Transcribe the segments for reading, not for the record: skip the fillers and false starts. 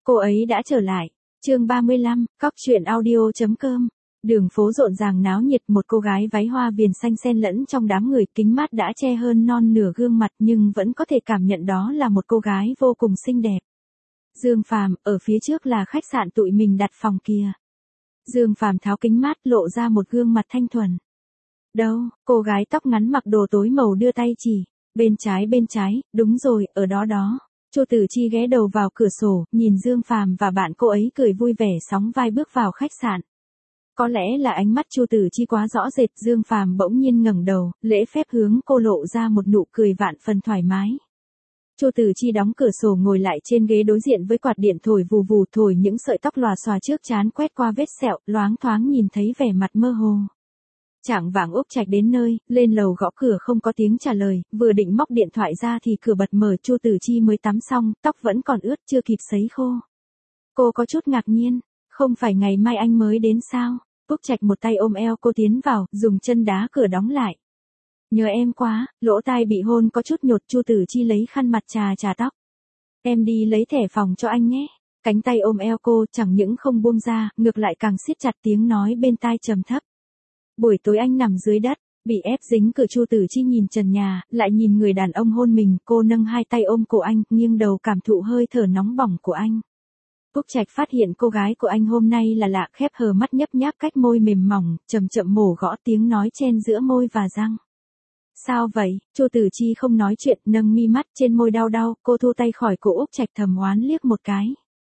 Cô ấy đã trở lại. Chương 35, Cóc truyện audio.com. Đường phố rộn ràng náo nhiệt, một cô gái váy hoa viền xanh xen lẫn trong đám người, kính mát đã che hơn non nửa gương mặt nhưng vẫn có thể cảm nhận đó là một cô gái vô cùng xinh đẹp. Dương Phàm, ở phía trước là khách sạn tụi mình đặt phòng kia. Dương Phàm tháo kính mát lộ ra một gương mặt thanh thuần. Đâu, cô gái tóc ngắn mặc đồ tối màu đưa tay chỉ. Bên trái, đúng rồi, ở đó đó. Chu Tử Chi ghé đầu vào cửa sổ, nhìn Dương Phàm và bạn cô ấy cười vui vẻ sóng vai bước vào khách sạn. Có lẽ là ánh mắt Chu Tử Chi quá rõ rệt, Dương Phàm bỗng nhiên ngẩng đầu, lễ phép hướng cô lộ ra một nụ cười vạn phần thoải mái. Chu Tử Chi đóng cửa sổ ngồi lại trên ghế đối diện với quạt điện thổi vù vù, thổi những sợi tóc lòa xòa trước trán quét qua vết sẹo, loáng thoáng nhìn thấy vẻ mặt mơ hồ. Chạng vạng Úc Trạch đến nơi, lên lầu gõ cửa không có tiếng trả lời, vừa định móc điện thoại ra thì cửa bật mở. Chu Tử Chi mới tắm xong, tóc vẫn còn ướt chưa kịp sấy khô. Cô có chút ngạc nhiên, không phải ngày mai anh mới đến sao? Úc Trạch một tay ôm eo cô tiến vào, dùng chân đá cửa đóng lại. Nhớ em quá, lỗ tai bị hôn có chút nhột. Chu Tử Chi lấy khăn mặt chà tóc. Em đi lấy thẻ phòng cho anh nhé. Cánh tay ôm eo cô chẳng những không buông ra, ngược lại càng siết chặt, tiếng nói bên tai trầm thấp. Buổi tối anh nằm dưới đất, bị ép dính cửa. Chu Tử Chi nhìn trần nhà, lại nhìn người đàn ông hôn mình, cô nâng hai tay ôm cổ anh, nghiêng đầu cảm thụ hơi thở nóng bỏng của anh. Úc Trạch phát hiện cô gái của anh hôm nay là lạ, khép hờ mắt nhấp nháp cách môi mềm mỏng, chậm chậm mổ gõ, tiếng nói chen giữa môi và răng. Sao vậy? Chu Tử Chi không nói chuyện, nâng mi mắt, trên môi đau, cô thu tay khỏi cổ Úc Trạch, thầm oán liếc một cái.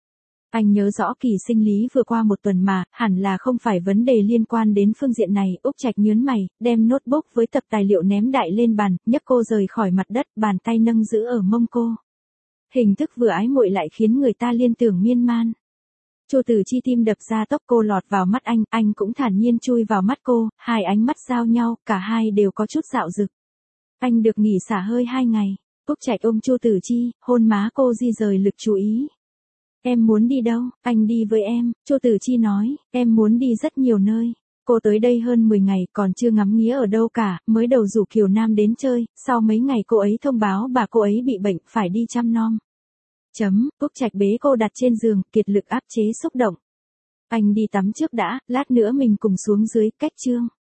Anh nhớ rõ kỳ sinh lý vừa qua một tuần mà, hẳn là không phải vấn đề liên quan đến phương diện này. Úc Trạch nhớn mày, đem notebook với tập tài liệu ném đại lên bàn, nhấc cô rời khỏi mặt đất, bàn tay nâng giữ ở mông cô. Hình thức vừa ái muội lại khiến người ta liên tưởng miên man. Chu Tử Chi tim đập ra tốc, cô lọt vào mắt anh cũng thản nhiên chui vào mắt cô, hai ánh mắt giao nhau, cả hai đều có chút dạo dực. Anh được nghỉ xả hơi 2 ngày. Úc Trạch ôm Chu Tử Chi, hôn má cô di rời lực chú ý. Em muốn đi đâu? Anh đi với em. Chu Tử Chi nói, em muốn đi rất nhiều nơi. Cô tới đây hơn 10 ngày, còn chưa ngắm nghía ở đâu cả, mới đầu rủ Kiều Nam đến chơi, sau mấy ngày cô ấy thông báo bà cô ấy bị bệnh, phải đi chăm nom. Úc Trạch bế cô đặt trên giường, kiệt lực áp chế xúc động. Anh đi tắm trước đã, lát nữa mình cùng xuống dưới, cách chương.